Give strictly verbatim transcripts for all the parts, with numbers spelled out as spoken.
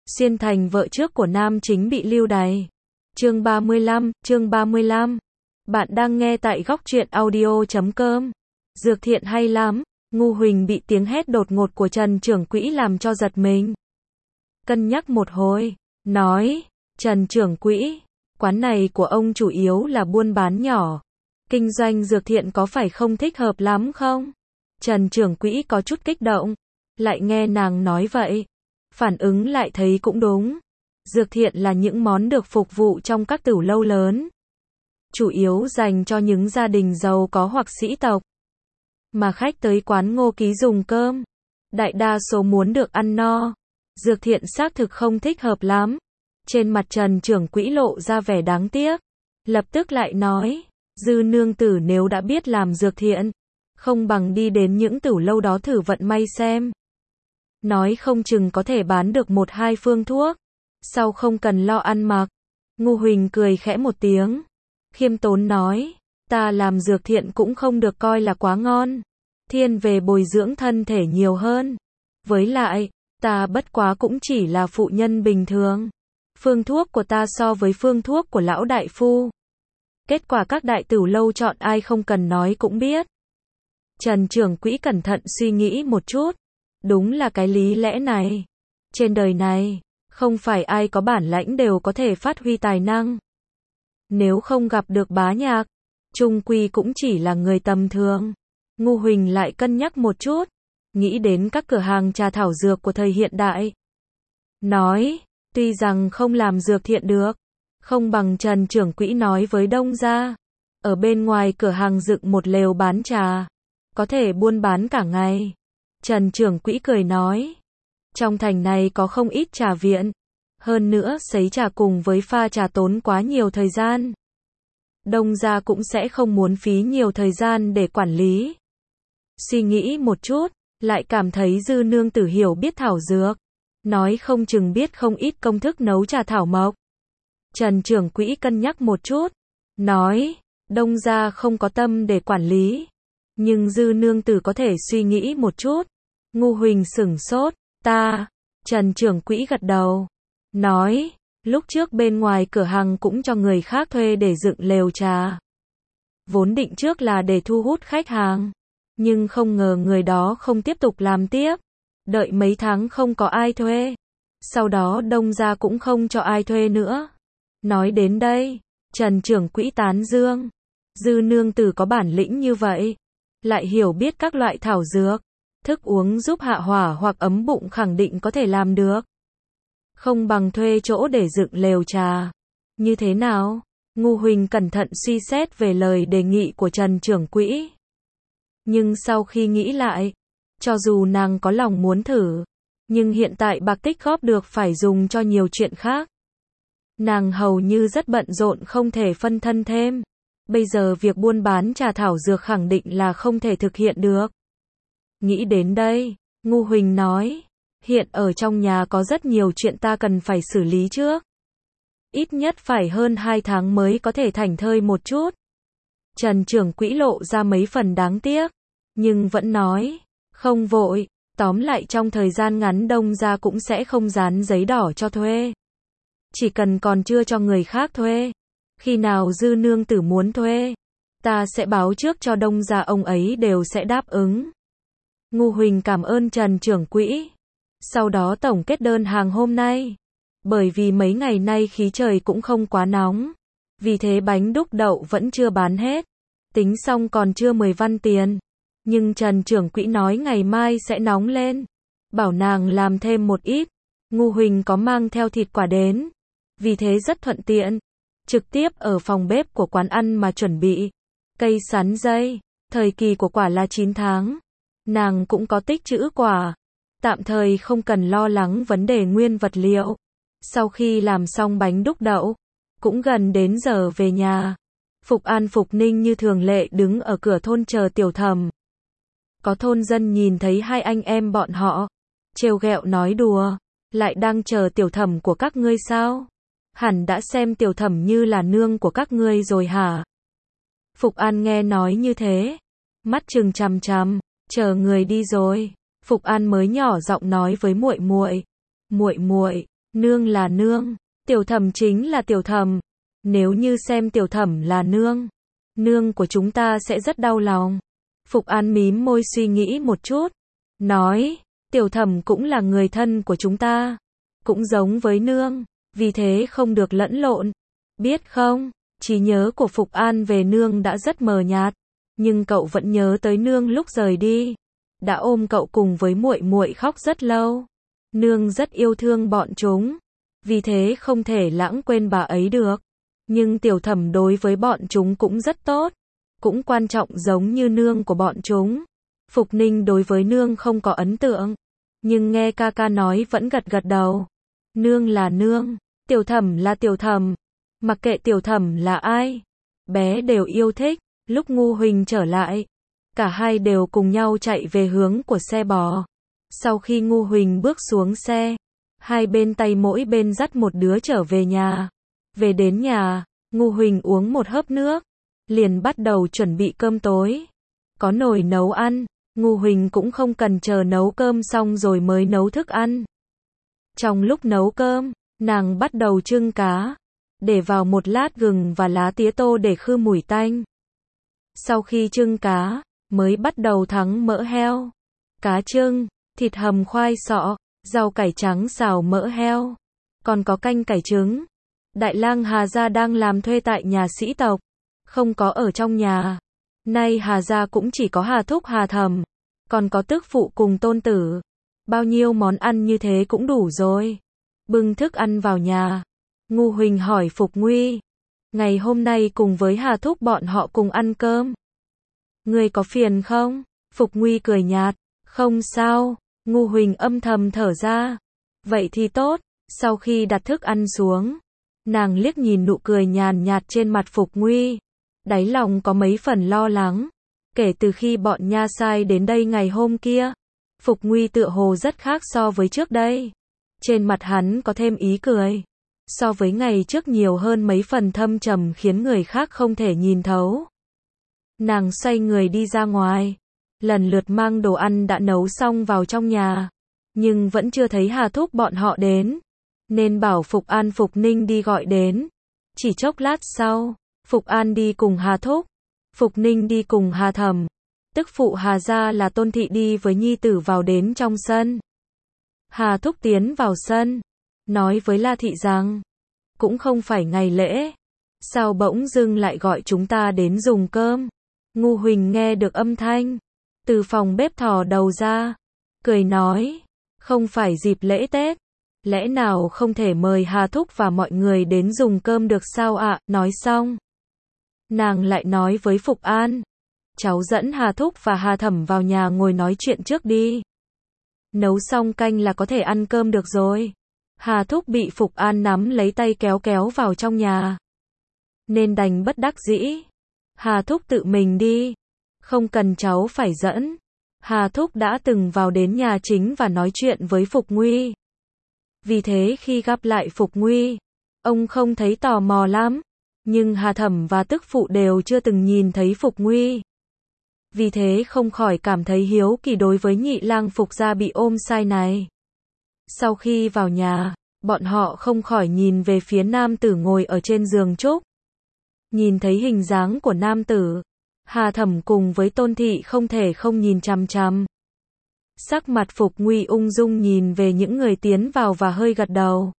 Xuyên thành vợ trước của nam chính bị lưu đày. Chương ba mươi lăm, chương ba mươi lăm. Bạn đang nghe tại góc truyện audio chấm com. Dược thiện hay lắm. Ngu Huỳnh bị tiếng hét đột ngột của Trần trưởng quỹ làm cho giật mình. Cân nhắc một hồi, nói, Trần trưởng quỹ, quán này của ông chủ yếu là buôn bán nhỏ. Kinh doanh dược thiện có phải không thích hợp lắm không? Trần trưởng quỹ có chút kích động, lại nghe nàng nói vậy. Phản ứng lại thấy cũng đúng. Dược thiện là những món được phục vụ trong các tửu lâu lớn. Chủ yếu dành cho những gia đình giàu có hoặc sĩ tộc. Mà khách tới quán Ngô Ký dùng cơm, đại đa số muốn được ăn no. Dược thiện xác thực không thích hợp lắm. Trên mặt Trần trưởng quỹ lộ ra vẻ đáng tiếc. Lập tức lại nói, Dư nương tử nếu đã biết làm dược thiện, không bằng đi đến những tửu lâu đó thử vận may xem. Nói không chừng có thể bán được một hai phương thuốc. Sau không cần lo ăn mặc. Ngu Huỳnh cười khẽ một tiếng. Khiêm tốn nói, ta làm dược thiện cũng không được coi là quá ngon. Thiên về bồi dưỡng thân thể nhiều hơn. Với lại, ta bất quá cũng chỉ là phụ nhân bình thường. Phương thuốc của ta so với phương thuốc của lão đại phu. Kết quả các đại tửu lâu chọn ai không cần nói cũng biết. Trần trưởng quỹ cẩn thận suy nghĩ một chút. Đúng là cái lý lẽ này. Trên đời này, không phải ai có bản lãnh đều có thể phát huy tài năng. Nếu không gặp được bá nhạc, chung quy cũng chỉ là người tầm thường. Ngu Huỳnh lại cân nhắc một chút, nghĩ đến các cửa hàng trà thảo dược của thời hiện đại. Nói, tuy rằng không làm dược thiện được, không bằng Trần trưởng quỹ nói với Đông gia. Ở bên ngoài cửa hàng dựng một lều bán trà, có thể buôn bán cả ngày. Trần trưởng quỹ cười nói, trong thành này có không ít trà viện, hơn nữa sấy trà cùng với pha trà tốn quá nhiều thời gian. Đông gia cũng sẽ không muốn phí nhiều thời gian để quản lý. Suy nghĩ một chút, lại cảm thấy Dư nương tử hiểu biết thảo dược, nói không chừng biết không ít công thức nấu trà thảo mộc. Trần trưởng quỹ cân nhắc một chút, nói, Đông gia không có tâm để quản lý, nhưng Dư nương tử có thể suy nghĩ một chút. Ngu Huỳnh sửng sốt, ta, Trần trưởng quỹ gật đầu, nói, lúc trước bên ngoài cửa hàng cũng cho người khác thuê để dựng lều trà. Vốn định trước là để thu hút khách hàng, nhưng không ngờ người đó không tiếp tục làm tiếp. Đợi mấy tháng không có ai thuê. Sau đó Đông gia cũng không cho ai thuê nữa. Nói đến đây, Trần trưởng quỹ tán dương. Dư nương tử có bản lĩnh như vậy, lại hiểu biết các loại thảo dược, thức uống giúp hạ hỏa hoặc ấm bụng khẳng định có thể làm được. Không bằng thuê chỗ để dựng lều trà. Như thế nào? Ngu Huỳnh cẩn thận suy xét về lời đề nghị của Trần trưởng quỹ. Nhưng sau khi nghĩ lại, cho dù nàng có lòng muốn thử, nhưng hiện tại bạc tích góp được phải dùng cho nhiều chuyện khác. Nàng hầu như rất bận rộn không thể phân thân thêm. Bây giờ việc buôn bán trà thảo dược khẳng định là không thể thực hiện được. Nghĩ đến đây, Ngu Huỳnh nói, hiện ở trong nhà có rất nhiều chuyện ta cần phải xử lý trước. Ít nhất phải hơn hai tháng mới có thể thảnh thơi một chút. Trần trưởng quỹ lộ ra mấy phần đáng tiếc, nhưng vẫn nói, không vội, tóm lại trong thời gian ngắn Đông gia cũng sẽ không dán giấy đỏ cho thuê. Chỉ cần còn chưa cho người khác thuê, khi nào Dư nương tử muốn thuê, ta sẽ báo trước cho Đông gia, ông ấy đều sẽ đáp ứng. Ngu Huỳnh cảm ơn Trần trưởng quỹ. Sau đó tổng kết đơn hàng hôm nay. Bởi vì mấy ngày nay khí trời cũng không quá nóng, vì thế bánh đúc đậu vẫn chưa bán hết. Tính xong còn chưa mười văn tiền. Nhưng Trần trưởng quỹ nói ngày mai sẽ nóng lên, bảo nàng làm thêm một ít. Ngu Huỳnh có mang theo thịt quả đến, vì thế rất thuận tiện. Trực tiếp ở phòng bếp của quán ăn mà chuẩn bị. Cây sắn dây, thời kỳ của quả là chín tháng. Nàng cũng có tích trữ quả, tạm thời không cần lo lắng vấn đề nguyên vật liệu. Sau khi làm xong bánh đúc đậu, cũng gần đến giờ về nhà. Phục An Phục Ninh như thường lệ đứng ở cửa thôn chờ Tiểu Thẩm. Có thôn dân nhìn thấy hai anh em bọn họ, trêu ghẹo nói đùa, lại đang chờ Tiểu Thẩm của các ngươi sao? Hẳn đã xem Tiểu Thẩm như là nương của các ngươi rồi hả? Phục An nghe nói như thế, mắt trừng chằm chằm, chờ người đi rồi. Phục An mới nhỏ giọng nói với muội muội, muội muội, Nương là nương, tiểu thẩm chính là tiểu thẩm. Nếu như xem tiểu thẩm là nương, nương của chúng ta sẽ rất đau lòng. Phục An mím môi suy nghĩ một chút, nói, tiểu thẩm cũng là người thân của chúng ta, cũng giống với nương, vì thế không được lẫn lộn. Biết không, trí nhớ của Phục An về nương đã rất mờ nhạt, nhưng cậu vẫn nhớ tới nương lúc rời đi, đã ôm cậu cùng với muội muội khóc rất lâu. Nương rất yêu thương bọn chúng, vì thế không thể lãng quên bà ấy được. Nhưng tiểu thẩm đối với bọn chúng cũng rất tốt, cũng quan trọng giống như nương của bọn chúng. Phục Ninh đối với nương không có ấn tượng, nhưng nghe ca ca nói vẫn gật gật đầu. Nương là nương, tiểu thẩm là tiểu thẩm, mặc kệ tiểu thẩm là ai, bé đều yêu thích. Lúc Ngu Huỳnh trở lại, cả hai đều cùng nhau chạy về hướng của xe bò. Sau khi Ngu Huỳnh bước xuống xe, hai bên tay mỗi bên dắt một đứa trở về nhà. Về đến nhà, Ngu Huỳnh uống một hớp nước, liền bắt đầu chuẩn bị cơm tối. Có nồi nấu ăn, Ngu Huỳnh cũng không cần chờ nấu cơm xong rồi mới nấu thức ăn. Trong lúc nấu cơm, nàng bắt đầu trưng cá, để vào một lát gừng và lá tía tô để khư mùi tanh. Sau khi trưng cá, mới bắt đầu thắng mỡ heo, cá trưng, thịt hầm khoai sọ, rau cải trắng xào mỡ heo, còn có canh cải trứng. Đại lang Hà gia đang làm thuê tại nhà sĩ tộc, không có ở trong nhà. Nay Hà gia cũng chỉ có Hà thúc Hà thẩm, còn có tức phụ cùng tôn tử. Bao nhiêu món ăn như thế cũng đủ rồi. Bưng thức ăn vào nhà, Ngu Huỳnh hỏi Phục Nguy, ngày hôm nay cùng với Hà thúc bọn họ cùng ăn cơm, người có phiền không? Phục Nguy cười nhạt, không sao. Ngu Huỳnh âm thầm thở ra, vậy thì tốt. Sau khi đặt thức ăn xuống, nàng liếc nhìn nụ cười nhàn nhạt trên mặt Phục Nguy, đáy lòng có mấy phần lo lắng. Kể từ khi bọn nha sai đến đây ngày hôm kia, Phục Nguy tựa hồ rất khác so với trước đây. Trên mặt hắn có thêm ý cười, so với ngày trước nhiều hơn mấy phần thâm trầm khiến người khác không thể nhìn thấu. Nàng xoay người đi ra ngoài, lần lượt mang đồ ăn đã nấu xong vào trong nhà, nhưng vẫn chưa thấy Hà thúc bọn họ đến, nên bảo Phục An Phục Ninh đi gọi đến. Chỉ chốc lát sau, Phục An đi cùng Hà thúc, Phục Ninh đi cùng Hà thẩm, tức phụ Hà gia là Tôn thị đi với nhi tử vào đến trong sân. Hà thúc tiến vào sân, nói với La thị rằng, cũng không phải ngày lễ, sao bỗng dưng lại gọi chúng ta đến dùng cơm. Ngu Huỳnh nghe được âm thanh, từ phòng bếp thò đầu ra, cười nói, không phải dịp lễ Tết, lẽ nào không thể mời Hà thúc và mọi người đến dùng cơm được sao ạ? Nói xong, nàng lại nói với Phục An, cháu dẫn Hà thúc và Hà thẩm vào nhà ngồi nói chuyện trước đi. Nấu xong canh là có thể ăn cơm được rồi. Hà thúc bị Phục An nắm lấy tay kéo kéo vào trong nhà, nên đành bất đắc dĩ. Hà thúc tự mình đi, không cần cháu phải dẫn. Hà thúc đã từng vào đến nhà chính và nói chuyện với Phục Nguy. Vì thế khi gặp lại Phục Nguy, ông không thấy tò mò lắm. Nhưng Hà thẩm và tức phụ đều chưa từng nhìn thấy Phục Nguy, vì thế không khỏi cảm thấy hiếu kỳ đối với nhị lang Phục gia bị ôm sai này. Sau khi vào nhà, bọn họ không khỏi nhìn về phía nam tử ngồi ở trên giường trúc. Nhìn thấy hình dáng của nam tử, Hà thẩm cùng với Tôn thị không thể không nhìn chằm chằm. Sắc mặt Phục Nguy ung dung nhìn về những người tiến vào và hơi gật đầu.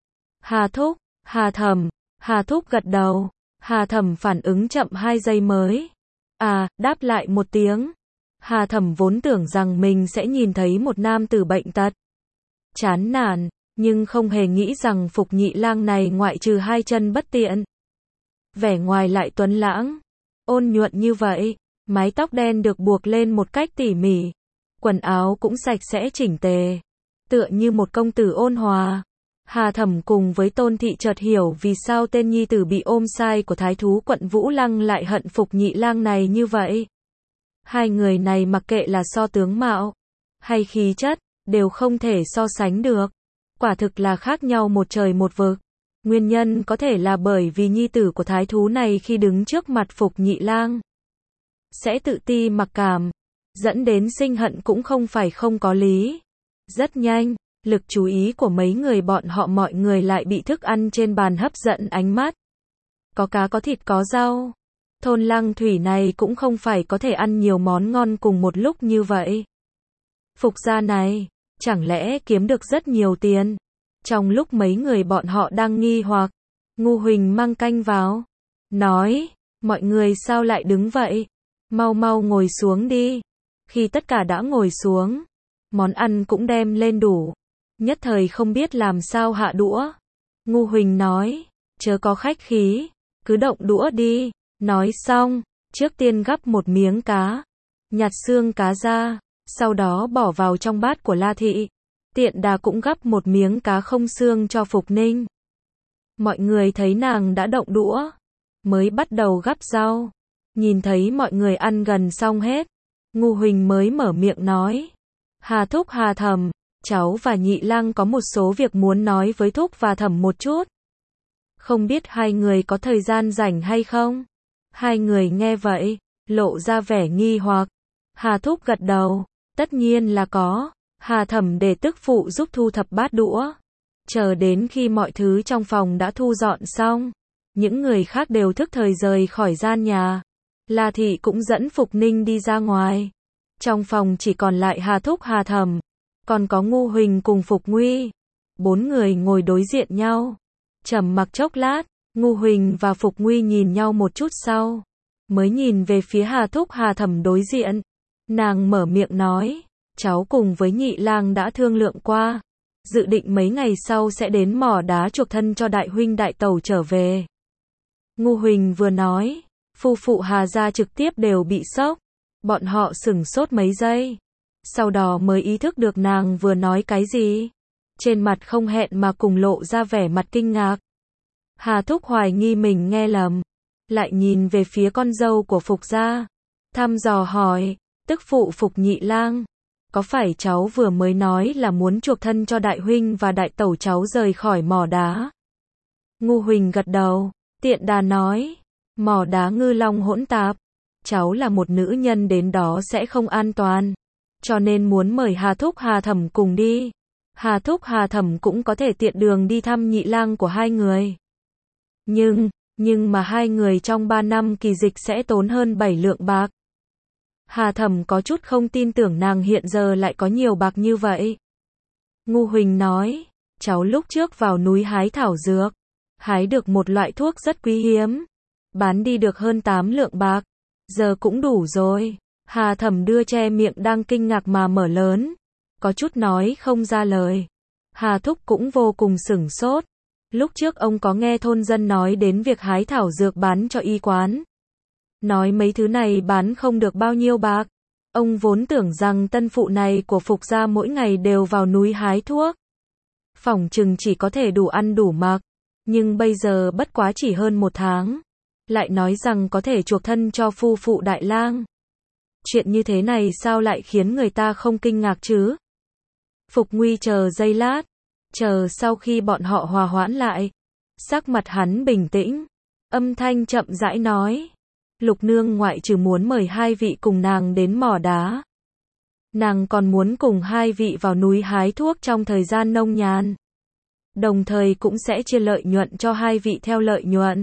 Hà thúc, Hà thẩm, Hà thúc gật đầu. Hà thẩm phản ứng chậm hai giây mới. À, đáp lại một tiếng. Hà thẩm vốn tưởng rằng mình sẽ nhìn thấy một nam tử bệnh tật, chán nản, nhưng không hề nghĩ rằng Phục nhị lang này ngoại trừ hai chân bất tiện, vẻ ngoài lại tuấn lãng, ôn nhuận như vậy, mái tóc đen được buộc lên một cách tỉ mỉ, quần áo cũng sạch sẽ chỉnh tề, tựa như một công tử ôn hòa. Hà thẩm cùng với Tôn thị chợt hiểu vì sao tên nhi tử bị ôm sai của thái thú quận Vũ Lăng lại hận Phục nhị lang này như vậy. Hai người này mặc kệ là so tướng mạo hay khí chất, đều không thể so sánh được. Quả thực là khác nhau một trời một vực. Nguyên nhân có thể là bởi vì nhi tử của thái thú này khi đứng trước mặt Phục nhị lang sẽ tự ti mặc cảm, dẫn đến sinh hận cũng không phải không có lý. Rất nhanh, Lực chú ý của mấy người bọn họ mọi người lại bị thức ăn trên bàn hấp dẫn ánh mắt. Có cá có thịt có rau. Thôn Lăng Thủy này cũng không phải có thể ăn nhiều món ngon cùng một lúc như vậy. Phục gia này, chẳng lẽ kiếm được rất nhiều tiền? Trong lúc mấy người bọn họ đang nghi hoặc, Ngu Huỳnh mang canh vào, nói, mọi người sao lại đứng vậy? Mau mau ngồi xuống đi. Khi tất cả đã ngồi xuống, món ăn cũng đem lên đủ. Nhất thời không biết làm sao hạ đũa. Ngu Huỳnh nói, chớ có khách khí, cứ động đũa đi. Nói xong, trước tiên gắp một miếng cá, nhặt xương cá ra, sau đó bỏ vào trong bát của La Thị. Tiện đà cũng gắp một miếng cá không xương cho Phục Ninh. Mọi người thấy nàng đã động đũa, mới bắt đầu gắp rau. Nhìn thấy mọi người ăn gần xong hết, Ngu Huỳnh mới mở miệng nói, Hà Thúc Hà Thẩm, cháu và Nhị Lang có một số việc muốn nói với Thúc và Thẩm một chút. Không biết hai người có thời gian rảnh hay không? Hai người nghe vậy, lộ ra vẻ nghi hoặc. Hà Thúc gật đầu, tất nhiên là có. Hà Thẩm để tức phụ giúp thu thập bát đũa. Chờ đến khi mọi thứ trong phòng đã thu dọn xong, những người khác đều thức thời rời khỏi gian nhà. La Thị cũng dẫn Phục Ninh đi ra ngoài. Trong phòng chỉ còn lại Hà Thúc Hà Thẩm, còn có Ngu Huỳnh cùng Phục Nguy. Bốn người ngồi đối diện nhau. Trầm mặc chốc lát, Ngu Huỳnh và Phục Nguy nhìn nhau một chút sau, mới nhìn về phía Hà Thúc Hà Thẩm đối diện. Nàng mở miệng nói, cháu cùng với Nhị Lang đã thương lượng qua, dự định mấy ngày sau sẽ đến mỏ đá chuộc thân cho đại huynh đại tẩu trở về. Ngu Huỳnh vừa nói, phu phụ Hà gia trực tiếp đều bị sốc. Bọn họ sửng sốt mấy giây, sau đó mới ý thức được nàng vừa nói cái gì. Trên mặt không hẹn mà cùng lộ ra vẻ mặt kinh ngạc. Hà Thúc hoài nghi mình nghe lầm, lại nhìn về phía con dâu của Phục gia, thăm dò hỏi, tức phụ Phục Nhị Lang, có phải cháu vừa mới nói là muốn chuộc thân cho đại huynh và đại tẩu cháu rời khỏi mỏ đá? Ngu Huỳnh gật đầu, tiện đà nói, mỏ đá ngư long hỗn tạp, cháu là một nữ nhân đến đó sẽ không an toàn, cho nên muốn mời Hà Thúc Hà Thẩm cùng đi. Hà Thúc Hà Thẩm cũng có thể tiện đường đi thăm Nhị Lang của hai người. Nhưng, nhưng mà hai người trong ba năm kỳ dịch sẽ tốn hơn bảy lượng bạc. Hà Thẩm có chút không tin tưởng nàng hiện giờ lại có nhiều bạc như vậy. Ngu Huỳnh nói, cháu lúc trước vào núi hái thảo dược, hái được một loại thuốc rất quý hiếm, bán đi được hơn tám lượng bạc, giờ cũng đủ rồi. Hà Thẩm đưa che miệng đang kinh ngạc mà mở lớn, có chút nói không ra lời. Hà Thúc cũng vô cùng sửng sốt. Lúc trước ông có nghe thôn dân nói đến việc hái thảo dược bán cho y quán. Nói mấy thứ này bán không được bao nhiêu bạc. Ông vốn tưởng rằng tân phụ này của Phục gia mỗi ngày đều vào núi hái thuốc, phỏng chừng chỉ có thể đủ ăn đủ mặc. Nhưng bây giờ bất quá chỉ hơn một tháng, lại nói rằng có thể chuộc thân cho phu phụ Đại Lang. Chuyện như thế này sao lại khiến người ta không kinh ngạc chứ? Phục Nguy chờ giây lát, chờ sau khi bọn họ hòa hoãn lại, sắc mặt hắn bình tĩnh, âm thanh chậm rãi nói, Lục nương ngoại trừ muốn mời hai vị cùng nàng đến mỏ đá, nàng còn muốn cùng hai vị vào núi hái thuốc trong thời gian nông nhàn, đồng thời cũng sẽ chia lợi nhuận cho hai vị theo lợi nhuận.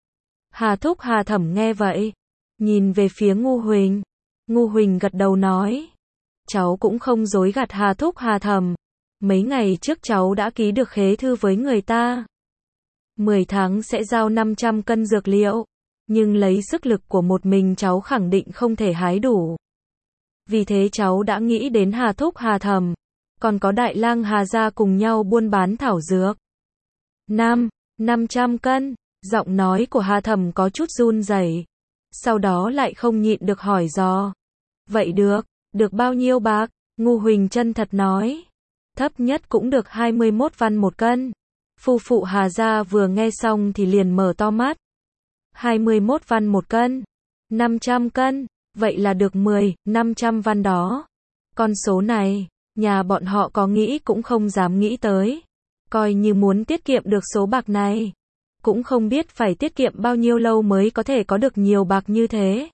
Hà Thúc Hà Thẩm nghe vậy, nhìn về phía Ngu Huỳnh. Ngu Huỳnh gật đầu nói, cháu cũng không dối gạt Hà Thúc Hà Thẩm, mấy ngày trước cháu đã ký được khế thư với người ta. mười tháng sẽ giao năm trăm cân dược liệu, nhưng lấy sức lực của một mình cháu khẳng định không thể hái đủ. Vì thế cháu đã nghĩ đến Hà Thúc Hà Thẩm, còn có Đại Lang Hà gia cùng nhau buôn bán thảo dược. Năm, năm trăm cân, giọng nói của Hà Thẩm có chút run rẩy, sau đó lại không nhịn được hỏi dò. Vậy được, được bao nhiêu bạc? Ngu Huỳnh chân thật nói, thấp nhất cũng được hai mươi mốt văn một cân. Phu phụ Hà gia vừa nghe xong thì liền mở to mắt. hai mươi mốt văn một cân, năm trăm cân, vậy là được mười, năm trăm văn đó. Con số này, nhà bọn họ có nghĩ cũng không dám nghĩ tới. Coi như muốn tiết kiệm được số bạc này, cũng không biết phải tiết kiệm bao nhiêu lâu mới có thể có được nhiều bạc như thế.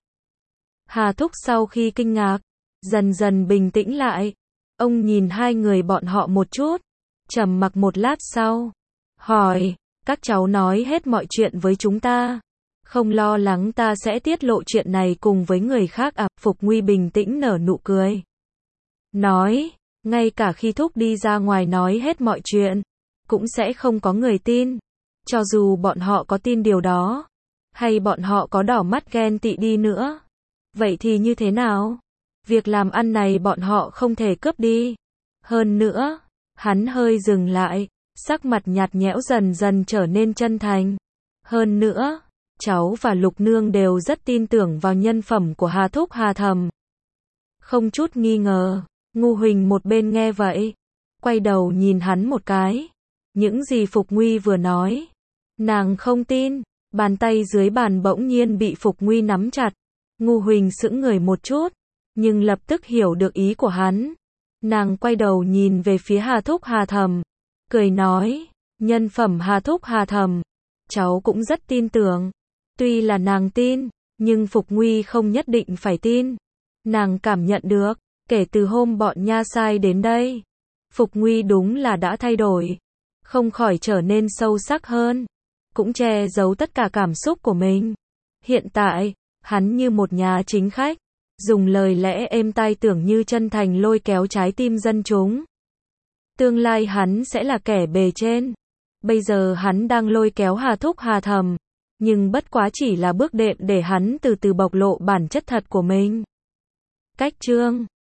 Hà Thúc sau khi kinh ngạc, dần dần bình tĩnh lại. Ông nhìn hai người bọn họ một chút, Trầm mặc một lát sau, hỏi, các cháu nói hết mọi chuyện với chúng ta. Không lo lắng ta sẽ tiết lộ chuyện này cùng với người khác à? Phục Nguy bình tĩnh nở nụ cười. Nói, ngay cả khi thúc đi ra ngoài nói hết mọi chuyện, cũng sẽ không có người tin. Cho dù bọn họ có tin điều đó, hay bọn họ có đỏ mắt ghen tị đi nữa. Vậy thì như thế nào? Việc làm ăn này bọn họ không thể cướp đi. Hơn nữa, hắn hơi dừng lại, sắc mặt nhạt nhẽo dần dần trở nên chân thành. Hơn nữa, cháu và Lục Nương đều rất tin tưởng vào nhân phẩm của Hà Thúc Hà Thầm. Không chút nghi ngờ, Ngu Huỳnh một bên nghe vậy, quay đầu nhìn hắn một cái. Những gì Phục Nguy vừa nói, nàng không tin. Bàn tay dưới bàn bỗng nhiên bị Phục Nguy nắm chặt. Ngu Huỳnh sững người một chút, nhưng lập tức hiểu được ý của hắn. Nàng quay đầu nhìn về phía Hà Thúc Hà Thầm, cười nói, nhân phẩm Hà Thúc Hà Thầm, cháu cũng rất tin tưởng. Tuy là nàng tin, nhưng Phục Nguy không nhất định phải tin. Nàng cảm nhận được, kể từ hôm bọn nha sai đến đây, Phục Nguy đúng là đã thay đổi, không khỏi trở nên sâu sắc hơn, cũng che giấu tất cả cảm xúc của mình. Hiện tại, hắn như một nhà chính khách, dùng lời lẽ êm tai tưởng như chân thành lôi kéo trái tim dân chúng. Tương lai hắn sẽ là kẻ bề trên. Bây giờ hắn đang lôi kéo Hà Thúc Hà Thầm, nhưng bất quá chỉ là bước đệm để hắn từ từ bộc lộ bản chất thật của mình. Cách chương